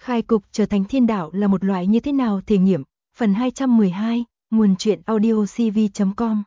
Khai cục trở thành thiên đạo là một loại như thế nào thể nghiệm, phần 212, nguồn truyện audio cv.com.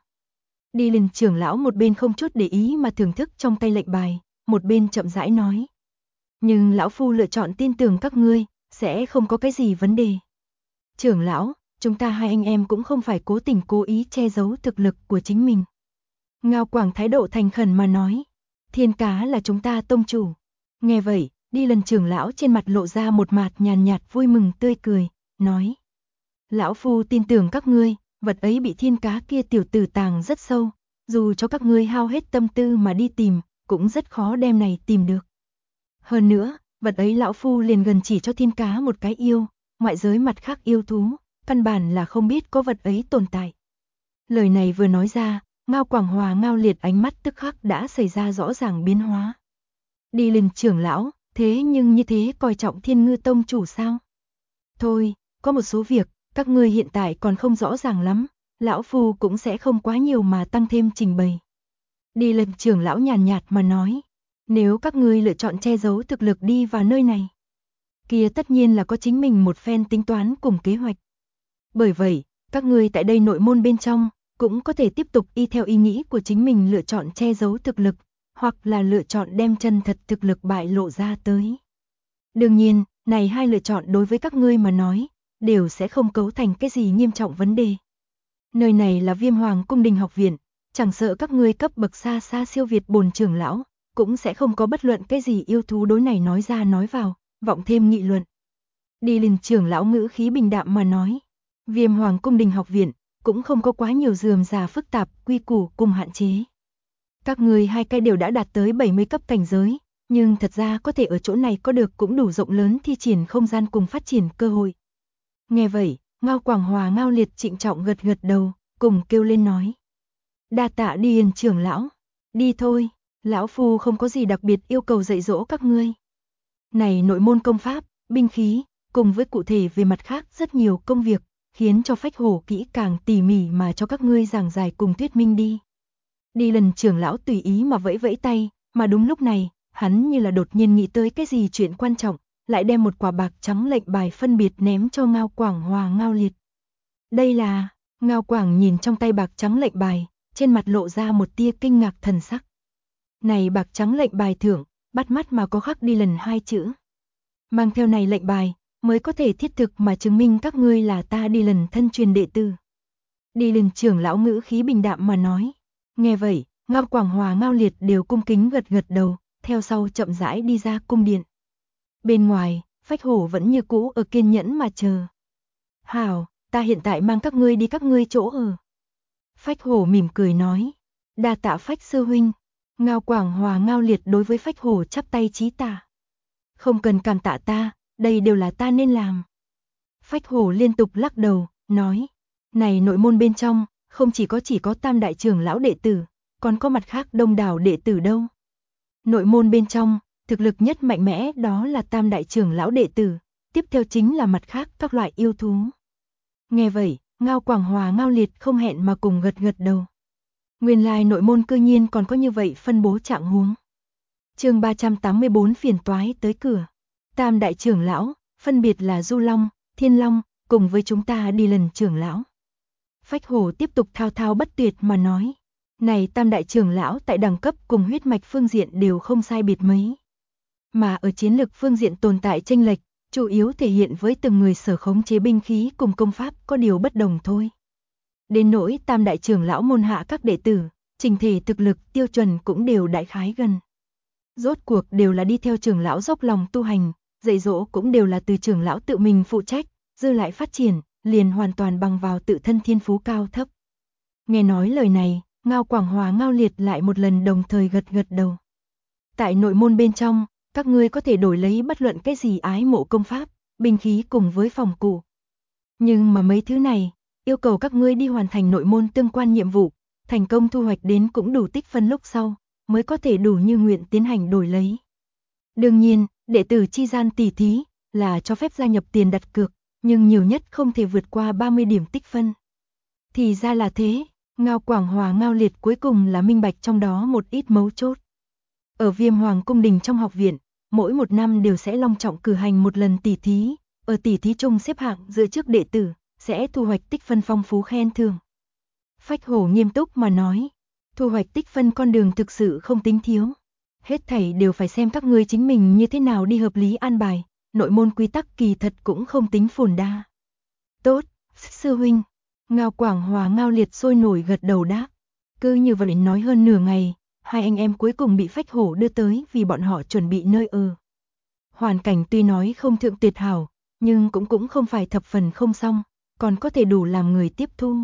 Dylan trưởng lão một bên không chút để ý mà thưởng thức trong tay lệnh bài, một bên chậm rãi nói. Nhưng lão phu lựa chọn tin tưởng các ngươi, sẽ không có cái gì vấn đề. Trưởng lão, chúng ta hai anh em cũng không phải cố tình cố ý che giấu thực lực của chính mình. Ngao Quảng thái độ thành khẩn mà nói. Thiên Cá là chúng ta tông chủ. Nghe vậy, Dylan trưởng lão trên mặt lộ ra một mặt nhàn nhạt vui mừng tươi cười, nói. Lão phu tin tưởng các ngươi, vật ấy bị Thiên Cá kia tiểu tử tàng rất sâu, dù cho các ngươi hao hết tâm tư mà đi tìm, cũng rất khó đem này tìm được. Hơn nữa, vật ấy lão phu liền gần chỉ cho Thiên Cá một cái yêu, ngoại giới mặt khác yêu thú, căn bản là không biết có vật ấy tồn tại. Lời này vừa nói ra, Ngao Quảng Hòa Ngao Liệt ánh mắt tức khắc đã xảy ra rõ ràng biến hóa. Dylan trưởng lão, thế nhưng như thế coi trọng Thiên Ngư tông chủ sao? Thôi, có một số việc, các ngươi hiện tại còn không rõ ràng lắm, lão phu cũng sẽ không quá nhiều mà tăng thêm trình bày. Dylan trưởng lão nhàn nhạt mà nói, nếu các ngươi lựa chọn che giấu thực lực đi vào nơi này, kia tất nhiên là có chính mình một phen tính toán cùng kế hoạch. Bởi vậy, các ngươi tại đây nội môn bên trong, cũng có thể tiếp tục y theo ý nghĩ của chính mình lựa chọn che giấu thực lực, hoặc là lựa chọn đem chân thật thực lực bại lộ ra tới. Đương nhiên, này hai lựa chọn đối với các ngươi mà nói, đều sẽ không cấu thành cái gì nghiêm trọng vấn đề. Nơi này là Viêm Hoàng Cung Đình học viện, chẳng sợ các ngươi cấp bậc xa xa siêu việt bổn trưởng lão, cũng sẽ không có bất luận cái gì yêu thú đối này nói ra nói vào, vọng thêm nghị luận. Dylan trưởng lão ngữ khí bình đạm mà nói, Viêm Hoàng Cung Đình học viện cũng không có quá nhiều rườm rà phức tạp, quy củ cùng hạn chế. Các ngươi hai cái đều đã đạt tới 70 cấp cảnh giới, nhưng thật ra có thể ở chỗ này có được cũng đủ rộng lớn thi triển không gian cùng phát triển cơ hội. Nghe vậy, Ngao Quảng Hòa Ngao Liệt trịnh trọng gật gật đầu, cùng kêu lên nói. Đa tạ Điền trưởng lão, đi thôi, lão phu không có gì đặc biệt yêu cầu dạy dỗ các ngươi. Này nội môn công pháp, binh khí, cùng với cụ thể về mặt khác rất nhiều công việc, khiến cho Phách Hổ kỹ càng tỉ mỉ mà cho các ngươi giảng giải cùng thuyết minh đi. Dylan trưởng lão tùy ý mà vẫy vẫy tay, mà đúng lúc này, hắn như là đột nhiên nghĩ tới cái gì chuyện quan trọng, lại đem một quả bạc trắng lệnh bài phân biệt ném cho Ngao Quảng Hòa Ngao Liệt. Đây là, Ngao Quảng nhìn trong tay bạc trắng lệnh bài, trên mặt lộ ra một tia kinh ngạc thần sắc. Này bạc trắng lệnh bài thưởng, bắt mắt mà có khắc Dylan hai chữ. Mang theo này lệnh bài, mới có thể thiết thực mà chứng minh các ngươi là ta Dylan thân truyền đệ tử. Dylan trưởng lão ngữ khí bình đạm mà nói. Nghe vậy, Ngao Quảng Hòa Ngao Liệt đều cung kính gật gật đầu, theo sau chậm rãi đi ra cung điện. Bên ngoài, Phách Hổ vẫn như cũ ở kiên nhẫn mà chờ. Hảo, ta hiện tại mang các ngươi đi các ngươi chỗ ở. Phách Hổ mỉm cười nói. Đa tạ Phách sư huynh. Ngao Quảng Hòa Ngao Liệt đối với Phách Hổ chắp tay chí tạ. Không cần cảm tạ ta, đây đều là ta nên làm. Phách Hổ liên tục lắc đầu, nói. Này nội môn bên trong, không chỉ có tam đại trưởng lão đệ tử, còn có mặt khác đông đảo đệ tử đâu. Nội môn bên trong, thực lực nhất mạnh mẽ đó là tam đại trưởng lão đệ tử, tiếp theo chính là mặt khác các loại yêu thú. Nghe vậy, Ngao Quảng Hòa Ngao Liệt không hẹn mà cùng gật gật đầu. Nguyên lai nội môn cư nhiên còn có như vậy phân bố trạng huống. Chương 384 phiền toái tới cửa. Tam đại trưởng lão, phân biệt là Du Long, Thiên Long, cùng với chúng ta đi lần trưởng lão. Phách Hổ tiếp tục thao thao bất tuyệt mà nói. Này tam đại trưởng lão tại đẳng cấp cùng huyết mạch phương diện đều không sai biệt mấy. Mà ở chiến lực phương diện tồn tại chênh lệch, chủ yếu thể hiện với từng người sở khống chế binh khí cùng công pháp có điều bất đồng thôi. Đến nỗi tam đại trưởng lão môn hạ các đệ tử, trình thể thực lực tiêu chuẩn cũng đều đại khái gần. Rốt cuộc đều là đi theo trưởng lão dốc lòng tu hành, dạy dỗ cũng đều là từ trưởng lão tự mình phụ trách, dư lại phát triển, liền hoàn toàn bằng vào tự thân thiên phú cao thấp. Nghe nói lời này, Ngao Quảng Hòa Ngao Liệt lại một lần đồng thời gật gật đầu. Tại nội môn bên trong, các ngươi có thể đổi lấy bất luận cái gì ái mộ công pháp, binh khí cùng với phòng cụ. Nhưng mà mấy thứ này, yêu cầu các ngươi đi hoàn thành nội môn tương quan nhiệm vụ, thành công thu hoạch đến cũng đủ tích phân lúc sau, mới có thể đủ như nguyện tiến hành đổi lấy. Đương nhiên, đệ tử chi gian tỷ thí là cho phép gia nhập tiền đặt cược, nhưng nhiều nhất không thể vượt qua 30 điểm tích phân. Thì ra là thế, Ngao Quảng Hòa Ngao Liệt cuối cùng là minh bạch trong đó một ít mấu chốt. Ở Viêm Hoàng Cung Đình trong học viện, mỗi một năm đều sẽ long trọng cử hành một lần tỷ thí, ở tỷ thí chung xếp hạng giữa trước đệ tử, sẽ thu hoạch tích phân phong phú khen thưởng. Phách Hổ nghiêm túc mà nói, thu hoạch tích phân con đường thực sự không tính thiếu. Hết thảy đều phải xem các ngươi chính mình như thế nào đi hợp lý an bài, nội môn quy tắc kỳ thật cũng không tính phồn đa. Tốt, sư huynh. Ngao Quảng Hòa Ngao Liệt sôi nổi gật đầu đáp. Cứ như vậy nói hơn nửa ngày, hai anh em cuối cùng bị Phách Hổ đưa tới vì bọn họ chuẩn bị nơi ở. Hoàn cảnh tuy nói không thượng tuyệt hảo, nhưng cũng không phải thập phần không xong, còn có thể đủ làm người tiếp thu.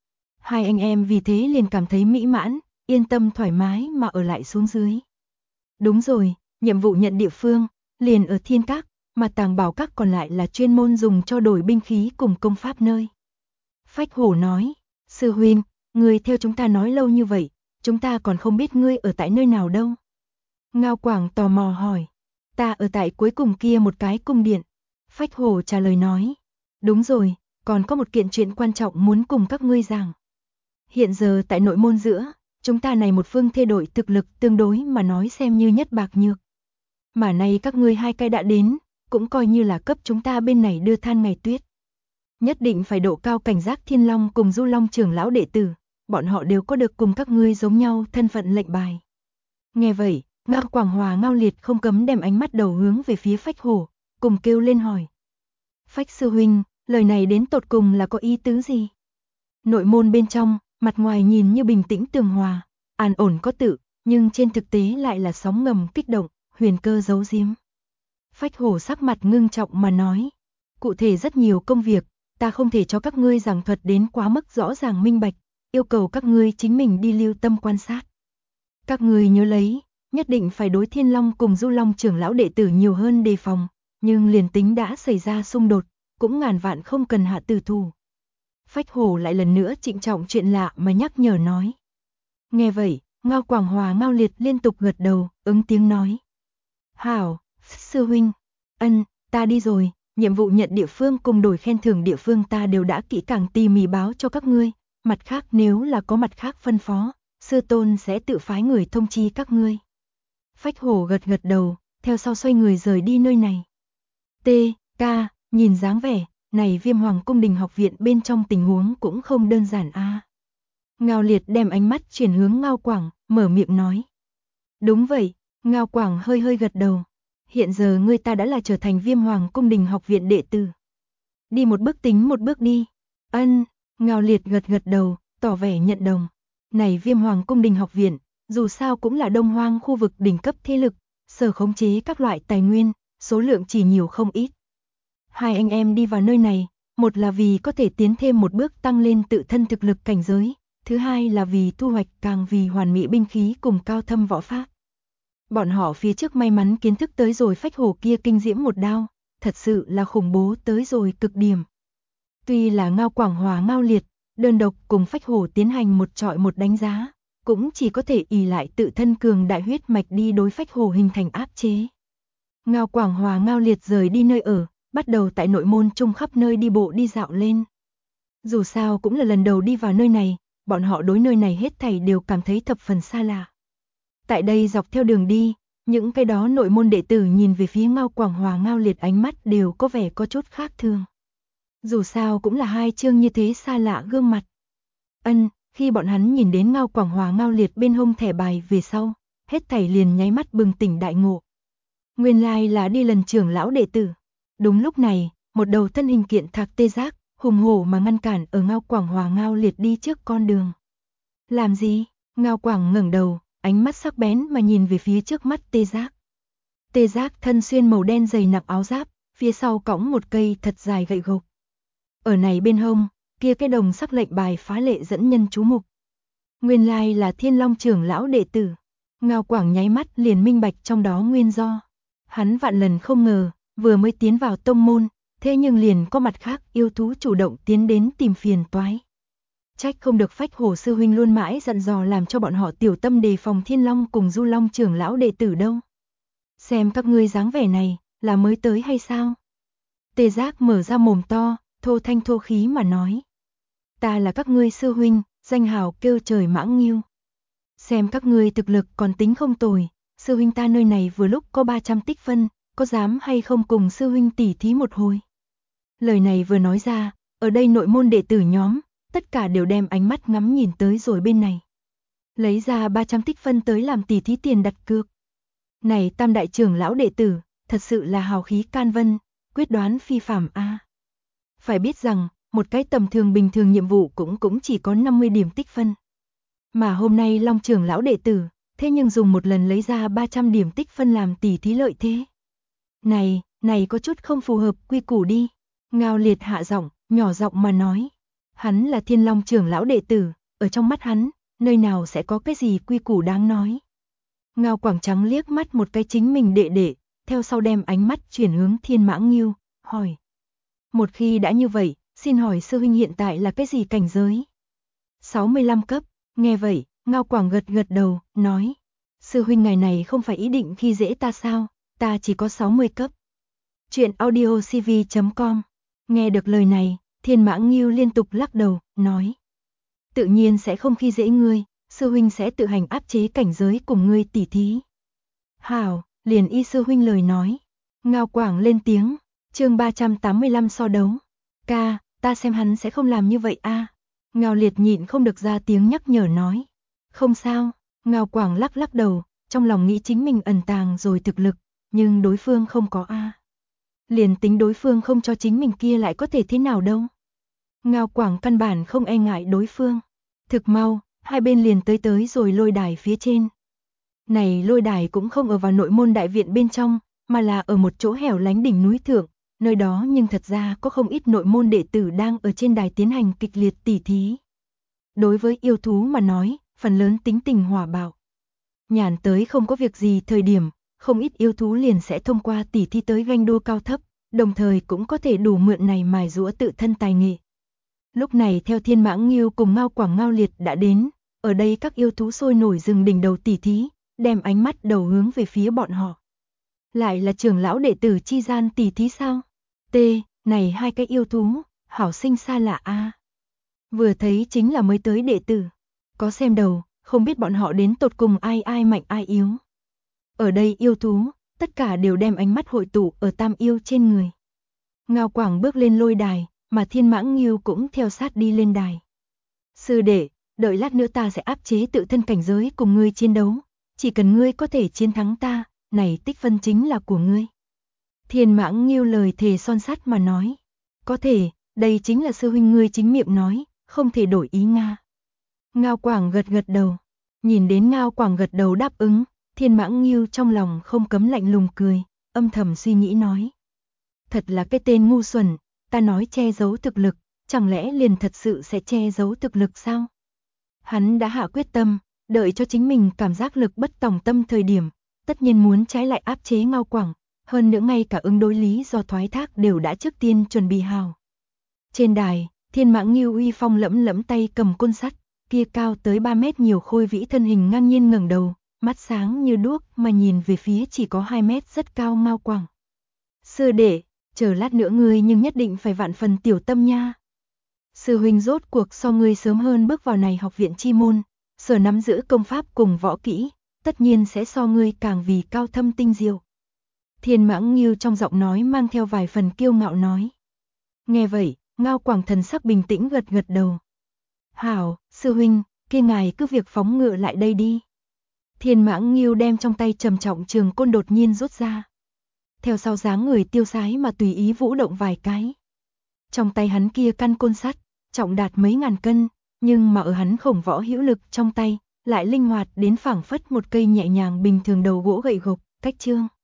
Hai anh em vì thế liền cảm thấy mỹ mãn, yên tâm thoải mái mà ở lại xuống dưới. Đúng rồi, nhiệm vụ nhận địa phương, liền ở Thiên Các, mà Tàng Bảo Các còn lại là chuyên môn dùng cho đổi binh khí cùng công pháp nơi. Phách Hổ nói, sư huynh, ngươi theo chúng ta nói lâu như vậy, chúng ta còn không biết ngươi ở tại nơi nào đâu. Ngao Quảng tò mò hỏi, ta ở tại cuối cùng kia một cái cung điện. Phách Hổ trả lời nói, đúng rồi, còn có một kiện chuyện quan trọng muốn cùng các ngươi giảng. Hiện giờ tại nội môn giữa, chúng ta này một phương thê đội thực lực tương đối mà nói xem như nhất bạc nhược. Mà nay các ngươi hai cái đã đến, cũng coi như là cấp chúng ta bên này đưa than ngày tuyết. Nhất định phải độ cao cảnh giác Thiên Long cùng Du Long trưởng lão đệ tử, bọn họ đều có được cùng các ngươi giống nhau thân phận lệnh bài. Nghe vậy, Ngao Quảng Hòa Ngao Liệt không cấm đem ánh mắt đầu hướng về phía Phách Hổ, cùng kêu lên hỏi. Phách sư huynh, lời này đến tột cùng là có ý tứ gì? Nội môn bên trong, mặt ngoài nhìn như bình tĩnh tường hòa, an ổn có tự, nhưng trên thực tế lại là sóng ngầm kích động, huyền cơ giấu giếm. Phách Hổ sắc mặt ngưng trọng mà nói, cụ thể rất nhiều công việc, ta không thể cho các ngươi giảng thuật đến quá mức rõ ràng minh bạch, yêu cầu các ngươi chính mình đi lưu tâm quan sát. Các ngươi nhớ lấy, nhất định phải đối Thiên Long cùng Du Long trưởng lão đệ tử nhiều hơn đề phòng, nhưng liền tính đã xảy ra xung đột, cũng ngàn vạn không cần hạ tử thủ. Phách Hổ lại lần nữa trịnh trọng chuyện lạ mà nhắc nhở nói. Nghe vậy, Ngao Quảng Hòa Ngao Liệt liên tục gật đầu, ứng tiếng nói. Hảo, sư huynh, ta đi rồi, nhiệm vụ nhận địa phương cùng đổi khen thưởng địa phương ta đều đã kỹ càng tỉ mỉ báo cho các ngươi, mặt khác nếu là có mặt khác phân phó, sư tôn sẽ tự phái người thông chi các ngươi. Phách Hổ gật gật đầu, theo sau xoay người rời đi nơi này. T.K. nhìn dáng vẻ, này Viêm Hoàng cung đình học viện bên trong tình huống cũng không đơn giản a. Ngao Liệt đem ánh mắt chuyển hướng Ngao Quảng, mở miệng nói. Đúng vậy, Ngao Quảng hơi hơi gật đầu. Hiện giờ ngươi ta đã là trở thành Viêm Hoàng cung đình học viện đệ tử. Đi một bước tính một bước đi. Ngao Liệt gật gật đầu, tỏ vẻ nhận đồng. Này Viêm Hoàng cung đình học viện, dù sao cũng là Đông Hoang khu vực đỉnh cấp thế lực, sở khống chế các loại tài nguyên, số lượng chỉ nhiều không ít. Hai anh em đi vào nơi này, một là vì có thể tiến thêm một bước tăng lên tự thân thực lực cảnh giới, thứ hai là vì thu hoạch càng vì hoàn mỹ binh khí cùng cao thâm võ pháp. Bọn họ phía trước may mắn kiến thức tới rồi Phách Hổ kia kinh diễm một đao, thật sự là khủng bố tới rồi cực điểm. Tuy là Ngao Quảng Hòa Ngao Liệt, đơn độc cùng Phách Hổ tiến hành một trọi một đánh giá, cũng chỉ có thể ỷ lại tự thân cường đại huyết mạch đi đối Phách Hổ hình thành áp chế. Ngao Quảng Hòa Ngao Liệt rời đi nơi ở, bắt đầu tại nội môn chung khắp nơi đi bộ đi dạo lên. Dù sao cũng là lần đầu đi vào nơi này, bọn họ đối nơi này hết thảy đều cảm thấy thập phần xa lạ. Tại đây dọc theo đường đi, những cái đó nội môn đệ tử nhìn về phía Ngao Quảng Hòa Ngao Liệt ánh mắt đều có vẻ có chút khác thường. Dù sao cũng là hai chương như thế xa lạ gương mặt. Khi bọn hắn nhìn đến Ngao Quảng Hòa Ngao Liệt bên hông thẻ bài về sau, hết thảy liền nháy mắt bừng tỉnh đại ngộ. Nguyên lai là đi lần trưởng lão đệ tử. Đúng lúc này, một đầu thân hình kiện thạc tê giác, hùng hổ mà ngăn cản ở Ngao Quảng Hòa Ngao Liệt đi trước con đường. Làm gì? Ngao Quảng ngẩng đầu, ánh mắt sắc bén mà nhìn về phía trước mắt tê giác. Tê giác thân xuyên màu đen dày nặng áo giáp, phía sau cõng một cây thật dài gậy gộc. Ở này bên hông, kia cái đồng sắc lệnh bài phá lệ dẫn nhân chú mục. Nguyên lai là Thiên Long trưởng lão đệ tử. Ngao Quảng nháy mắt liền minh bạch trong đó nguyên do. Hắn vạn lần không ngờ, vừa mới tiến vào tông môn, thế nhưng liền có mặt khác yêu thú chủ động tiến đến tìm phiền toái. Trách không được Phách Hổ sư huynh luôn mãi dặn dò làm cho bọn họ tiểu tâm đề phòng Thiên Long cùng Du Long trưởng lão đệ tử đâu. Xem các ngươi dáng vẻ này, là mới tới hay sao? Tê giác mở ra mồm to, thô thanh thô khí mà nói. Ta là các ngươi sư huynh, danh hào kêu trời mãng nghiêu. Xem các ngươi thực lực còn tính không tồi, sư huynh ta nơi này vừa lúc có 300 tích phân, có dám hay không cùng sư huynh tỉ thí một hồi. Lời này vừa nói ra, ở đây nội môn đệ tử nhóm, tất cả đều đem ánh mắt ngắm nhìn tới rồi bên này. Lấy ra 300 tích phân tới làm tỉ thí tiền đặt cược. Này tam đại trưởng lão đệ tử, thật sự là hào khí can vân, quyết đoán phi phàm a. Phải biết rằng, một cái tầm thường bình thường nhiệm vụ cũng chỉ có 50 điểm tích phân. Mà hôm nay Long trưởng lão đệ tử, thế nhưng dùng một lần lấy ra 300 điểm tích phân làm tỉ thí lợi thế. Này có chút không phù hợp quy củ đi. Ngao Liệt hạ giọng, nhỏ giọng mà nói. Hắn là Thiên Long trưởng lão đệ tử, ở trong mắt hắn, nơi nào sẽ có cái gì quy củ đáng nói. Ngao Quảng Trắng liếc mắt một cái chính mình đệ đệ, theo sau đem ánh mắt chuyển hướng Thiên Mãng Nghiêu, hỏi. Một khi đã như vậy, xin hỏi sư huynh hiện tại là cái gì cảnh giới? 65 cấp, nghe vậy, Ngao Quảng gật gật đầu, nói. Sư huynh ngày này không phải ý định khi dễ ta sao, ta chỉ có 60 cấp. Chuyện audiocv.com. Nghe được lời này, Thiên Mãng Nghiêu liên tục lắc đầu, nói. Tự nhiên sẽ không khi dễ ngươi, sư huynh sẽ tự hành áp chế cảnh giới cùng ngươi tỉ thí. Hảo, liền y sư huynh lời nói. Ngao Quảng lên tiếng, chương 385 so đấu. Ca, ta xem hắn sẽ không làm như vậy a. Ngao Liệt nhịn không được ra tiếng nhắc nhở nói. Không sao, Ngao Quảng lắc lắc đầu, trong lòng nghĩ chính mình ẩn tàng rồi thực lực, nhưng đối phương không có a. Liền tính đối phương không cho chính mình kia lại có thể thế nào đâu. Ngao Quảng căn bản không e ngại đối phương. Thực mau, hai bên liền tới rồi lôi đài phía trên. Này lôi đài cũng không ở vào nội môn đại viện bên trong, mà là ở một chỗ hẻo lánh đỉnh núi thượng, nơi đó nhưng thật ra có không ít nội môn đệ tử đang ở trên đài tiến hành kịch liệt tỉ thí. Đối với yêu thú mà nói, phần lớn tính tình hỏa bạo. Nhàn tới không có việc gì thời điểm, không ít yêu thú liền sẽ thông qua tỉ thí tới ganh đua cao thấp, đồng thời cũng có thể đủ mượn này mài giũa tự thân tài nghệ. Lúc này theo Thiên Mãng Nghiêu cùng Ngao Quảng Ngao Liệt đã đến, ở đây các yêu thú sôi nổi dừng đỉnh đầu tỉ thí, đem ánh mắt đầu hướng về phía bọn họ. Lại là trưởng lão đệ tử chi gian tỉ thí sao? Này hai cái yêu thú, hảo sinh xa lạ a. Vừa thấy chính là mới tới đệ tử. Có xem đầu, không biết bọn họ đến tột cùng ai mạnh ai yếu. Ở đây yêu thú, tất cả đều đem ánh mắt hội tụ ở tam yêu trên người. Ngao Quảng bước lên lôi đài, mà Thiên Mãng Nghiêu cũng theo sát đi lên đài. Sư đệ, đợi lát nữa ta sẽ áp chế tự thân cảnh giới cùng ngươi chiến đấu. Chỉ cần ngươi có thể chiến thắng ta, này tích phân chính là của ngươi. Thiên Mãng Nghiêu lời thề son sắt mà nói. Có thể, đây chính là sư huynh ngươi chính miệng nói, không thể đổi ý Nga. Ngao Quảng gật gật đầu. Nhìn đến Ngao Quảng gật đầu đáp ứng, Thiên Mãng Nghiêu trong lòng không cấm lạnh lùng cười, âm thầm suy nghĩ nói. Thật là cái tên ngu xuẩn, ta nói che giấu thực lực, chẳng lẽ liền thật sự sẽ che giấu thực lực sao? Hắn đã hạ quyết tâm, đợi cho chính mình cảm giác lực bất tòng tâm thời điểm, tất nhiên muốn trái lại áp chế Ngao Quảng, hơn nữa ngay cả ứng đối lý do thoái thác đều đã trước tiên chuẩn bị hào. Trên đài, Thiên Mãng Nghiêu uy phong lẫm lẫm tay cầm côn sắt, kia cao tới 3 mét nhiều khôi vĩ thân hình ngang nhiên ngẩng đầu, mắt sáng như đuốc mà nhìn về phía chỉ có 2 mét rất cao Ngao Quảng. Sư đệ, chờ lát nữa ngươi nhưng nhất định phải vạn phần tiểu tâm nha. Sư huynh rốt cuộc so ngươi sớm hơn bước vào này học viện chi môn, sở nắm giữ công pháp cùng võ kỹ, tất nhiên sẽ so ngươi càng vì cao thâm tinh diệu. Thiên Mãng Nghiêu trong giọng nói mang theo vài phần kiêu ngạo nói. Nghe vậy, Ngao Quảng thần sắc bình tĩnh gật gật đầu. Hảo, sư huynh, kia ngài cứ việc phóng ngựa lại đây đi. Thiên Mãng Nghiêu đem trong tay trầm trọng trường côn đột nhiên rút ra. Theo sau dáng người tiêu sái mà tùy ý vũ động vài cái. Trong tay hắn kia căn côn sắt, trọng đạt mấy ngàn cân, nhưng mà ở hắn khổng võ hữu lực trong tay, lại linh hoạt đến phảng phất một cây nhẹ nhàng bình thường đầu gỗ gậy gộc, cách chương.